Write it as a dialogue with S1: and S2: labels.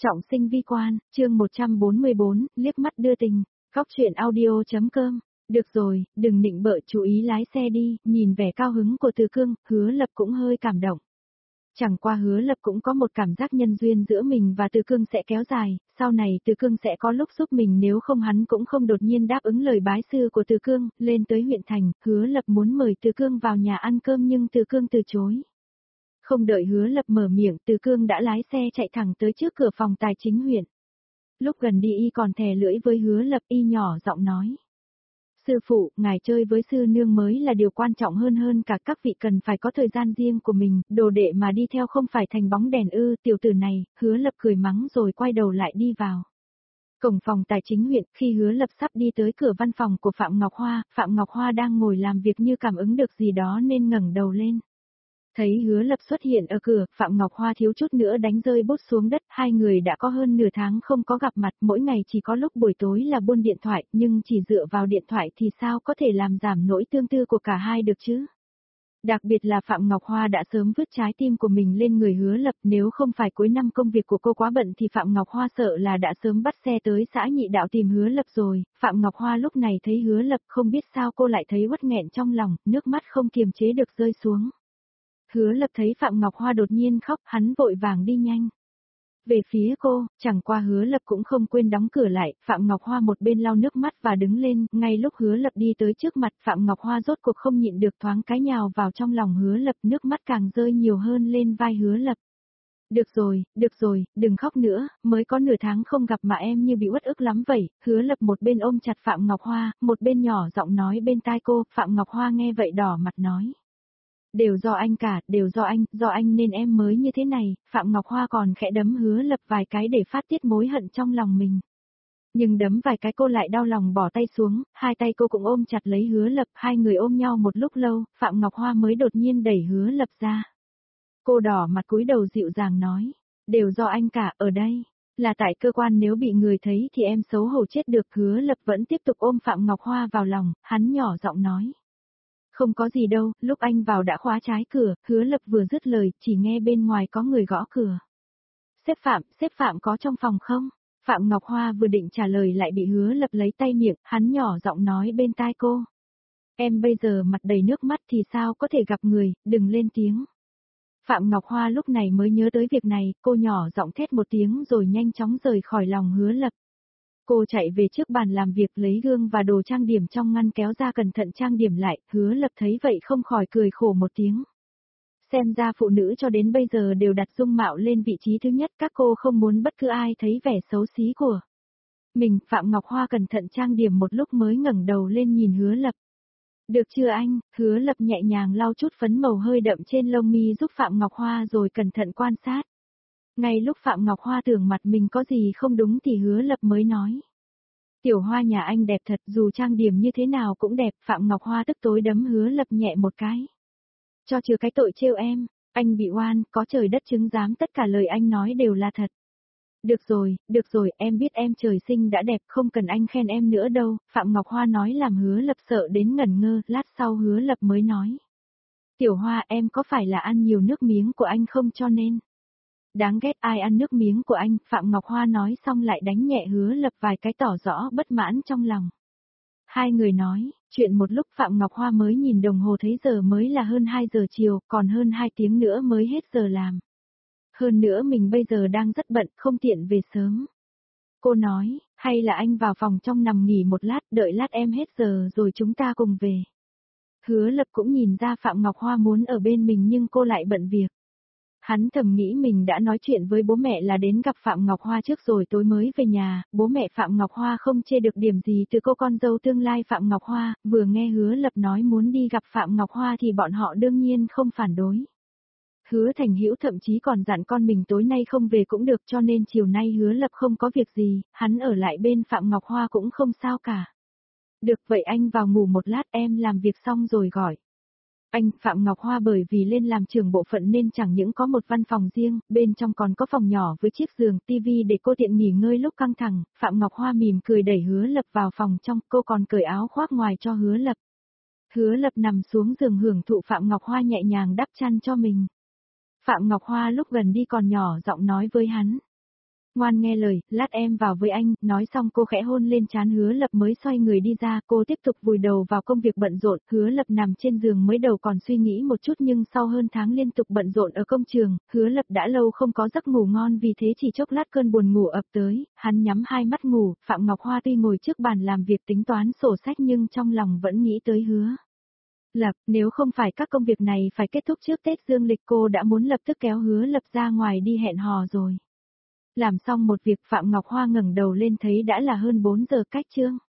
S1: Trọng sinh vi quan, chương 144, liếc mắt đưa tình, góc truyện audio.com. Được rồi, đừng nịnh bợ, chú ý lái xe đi. Nhìn vẻ cao hứng của Từ Cương, Hứa Lập cũng hơi cảm động. Chẳng qua Hứa Lập cũng có một cảm giác nhân duyên giữa mình và Từ Cương sẽ kéo dài, sau này Từ Cương sẽ có lúc giúp mình, nếu không hắn cũng không đột nhiên đáp ứng lời bái sư của Từ Cương. Lên tới huyện thành, Hứa Lập muốn mời Từ Cương vào nhà ăn cơm nhưng Từ Cương từ chối. Không đợi Hứa Lập mở miệng, Từ Cương đã lái xe chạy thẳng tới trước cửa phòng tài chính huyện. Lúc gần đi y còn thè lưỡi với Hứa Lập, y nhỏ giọng nói: "Sư phụ, ngài chơi với sư nương mới là điều quan trọng hơn cả, các vị cần phải có thời gian riêng của mình, đồ đệ mà đi theo không phải thành bóng đèn ư." Tiểu tử này, Hứa Lập cười mắng rồi quay đầu lại đi vào cổng phòng tài chính huyện. Khi Hứa Lập sắp đi tới cửa văn phòng của Phạm Ngọc Hoa đang ngồi làm việc, như cảm ứng được gì đó nên ngẩng đầu lên. Thấy Hứa Lập xuất hiện ở cửa, Phạm Ngọc Hoa thiếu chút nữa đánh rơi bút xuống đất. Hai người đã có hơn nửa tháng không có gặp mặt, mỗi ngày chỉ có lúc buổi tối là buôn điện thoại, nhưng chỉ dựa vào điện thoại thì sao có thể làm giảm nỗi tương tư của cả hai được chứ? Đặc biệt là Phạm Ngọc Hoa đã sớm vứt trái tim của mình lên người Hứa Lập, nếu không phải cuối năm công việc của cô quá bận thì Phạm Ngọc Hoa sợ là đã sớm bắt xe tới xã Nhị Đạo tìm Hứa Lập rồi. Phạm Ngọc Hoa lúc này thấy Hứa Lập, không biết sao cô lại thấy uất nghẹn trong lòng, nước mắt không kiềm chế được rơi xuống. Hứa Lập thấy Phạm Ngọc Hoa đột nhiên khóc, hắn vội vàng đi nhanh về phía cô, chẳng qua Hứa Lập cũng không quên đóng cửa lại. Phạm Ngọc Hoa một bên lau nước mắt và đứng lên, ngay lúc Hứa Lập đi tới trước mặt, Phạm Ngọc Hoa rốt cuộc không nhịn được thoáng cái nhào vào trong lòng Hứa Lập, nước mắt càng rơi nhiều hơn lên vai Hứa Lập. Được rồi, đừng khóc nữa, mới có nửa tháng không gặp mà em như bị uất ức lắm vậy." Hứa Lập một bên ôm chặt Phạm Ngọc Hoa, một bên nhỏ giọng nói bên tai cô. Phạm Ngọc Hoa nghe vậy đỏ mặt nói: "Đều do anh cả, đều do anh nên em mới như thế này." Phạm Ngọc Hoa còn khẽ đấm Hứa Lập vài cái để phát tiết mối hận trong lòng mình. Nhưng đấm vài cái cô lại đau lòng bỏ tay xuống, hai tay cô cũng ôm chặt lấy Hứa Lập, hai người ôm nhau một lúc lâu, Phạm Ngọc Hoa mới đột nhiên đẩy Hứa Lập ra. Cô đỏ mặt cúi đầu dịu dàng nói: "Đều do anh cả, ở đây là tại cơ quan, nếu bị người thấy thì em xấu hổ chết được." Hứa Lập vẫn tiếp tục ôm Phạm Ngọc Hoa vào lòng, hắn nhỏ giọng nói: "Không có gì đâu." Lúc anh vào đã khóa trái cửa, Hứa Lập vừa dứt lời, chỉ nghe bên ngoài có người gõ cửa. Sếp Phạm có trong phòng không?" Phạm Ngọc Hoa vừa định trả lời lại bị Hứa Lập lấy tay miệng, hắn nhỏ giọng nói bên tai cô: "Em bây giờ mặt đầy nước mắt thì sao có thể gặp người, đừng lên tiếng." Phạm Ngọc Hoa lúc này mới nhớ tới việc này, cô nhỏ giọng thét một tiếng rồi nhanh chóng rời khỏi lòng Hứa Lập. Cô chạy về trước bàn làm việc, lấy gương và đồ trang điểm trong ngăn kéo ra cẩn thận trang điểm lại. Hứa Lập thấy vậy không khỏi cười khổ một tiếng. Xem ra phụ nữ cho đến bây giờ đều đặt dung mạo lên vị trí thứ nhất, các cô không muốn bất cứ ai thấy vẻ xấu xí của mình. Phạm Ngọc Hoa cẩn thận trang điểm một lúc mới ngẩng đầu lên nhìn Hứa Lập. "Được chưa anh?" Hứa Lập nhẹ nhàng lau chút phấn màu hơi đậm trên lông mi giúp Phạm Ngọc Hoa rồi cẩn thận quan sát. Ngay lúc Phạm Ngọc Hoa tưởng mặt mình có gì không đúng thì Hứa Lập mới nói: "Tiểu Hoa nhà anh đẹp thật, dù trang điểm như thế nào cũng đẹp." Phạm Ngọc Hoa tức tối đấm Hứa Lập nhẹ một cái. "Cho chừa cái tội trêu em, anh bị oan, có trời đất chứng giám tất cả lời anh nói đều là thật." Được rồi, em biết em trời sinh đã đẹp, không cần anh khen em nữa đâu." Phạm Ngọc Hoa nói làm Hứa Lập sợ đến ngẩn ngơ, lát sau Hứa Lập mới nói: "Tiểu Hoa, em có phải là ăn nhiều nước miếng của anh không cho nên đáng ghét ai ăn nước miếng của anh." Phạm Ngọc Hoa nói xong lại đánh nhẹ Hứa Lập vài cái tỏ rõ bất mãn trong lòng. Hai người nói chuyện một lúc, Phạm Ngọc Hoa mới nhìn đồng hồ thấy giờ mới là hơn 2 giờ chiều, còn hơn 2 tiếng nữa mới hết giờ làm. Hơn nữa mình bây giờ đang rất bận, không tiện về sớm. Cô nói: "Hay là anh vào phòng trong nằm nghỉ một lát, đợi lát em hết giờ rồi chúng ta cùng về." Hứa Lập cũng nhìn ra Phạm Ngọc Hoa muốn ở bên mình nhưng cô lại bận việc. Hắn thầm nghĩ mình đã nói chuyện với bố mẹ là đến gặp Phạm Ngọc Hoa trước rồi tối mới về nhà, bố mẹ Phạm Ngọc Hoa không chê được điểm gì từ cô con dâu tương lai Phạm Ngọc Hoa. Vừa nghe Hứa Lập nói muốn đi gặp Phạm Ngọc Hoa thì bọn họ đương nhiên không phản đối. Hứa Thành Hữu thậm chí còn dặn con mình tối nay không về cũng được, cho nên chiều nay Hứa Lập không có việc gì, hắn ở lại bên Phạm Ngọc Hoa cũng không sao cả. "Được vậy anh vào ngủ một lát, em làm việc xong rồi gọi anh." Phạm Ngọc Hoa bởi vì lên làm trưởng bộ phận nên chẳng những có một văn phòng riêng, bên trong còn có phòng nhỏ với chiếc giường, tivi để cô tiện nghỉ ngơi lúc căng thẳng. Phạm Ngọc Hoa mỉm cười đẩy Hứa Lập vào phòng trong, cô còn cởi áo khoác ngoài cho Hứa Lập. Hứa Lập nằm xuống giường hưởng thụ Phạm Ngọc Hoa nhẹ nhàng đắp chăn cho mình. Phạm Ngọc Hoa lúc gần đi còn nhỏ giọng nói với hắn: Ngoan nghe lời, lát em vào với anh, nói xong cô khẽ hôn lên trán Hứa Lập mới xoay người đi ra, cô tiếp tục vùi đầu vào công việc bận rộn, Hứa Lập nằm trên giường mới đầu còn suy nghĩ một chút nhưng sau hơn tháng liên tục bận rộn ở công trường, Hứa Lập đã lâu không có giấc ngủ ngon vì thế chỉ chốc lát cơn buồn ngủ ập tới, hắn nhắm hai mắt ngủ, Phạm Ngọc Hoa tuy ngồi trước bàn làm việc tính toán sổ sách nhưng trong lòng vẫn nghĩ tới Hứa Lập, nếu không phải các công việc này phải kết thúc trước Tết Dương lịch cô đã muốn lập tức kéo Hứa Lập ra ngoài đi hẹn hò rồi. Làm xong một việc Phạm Ngọc Hoa ngẩng đầu lên thấy đã là hơn 4 giờ cách trương.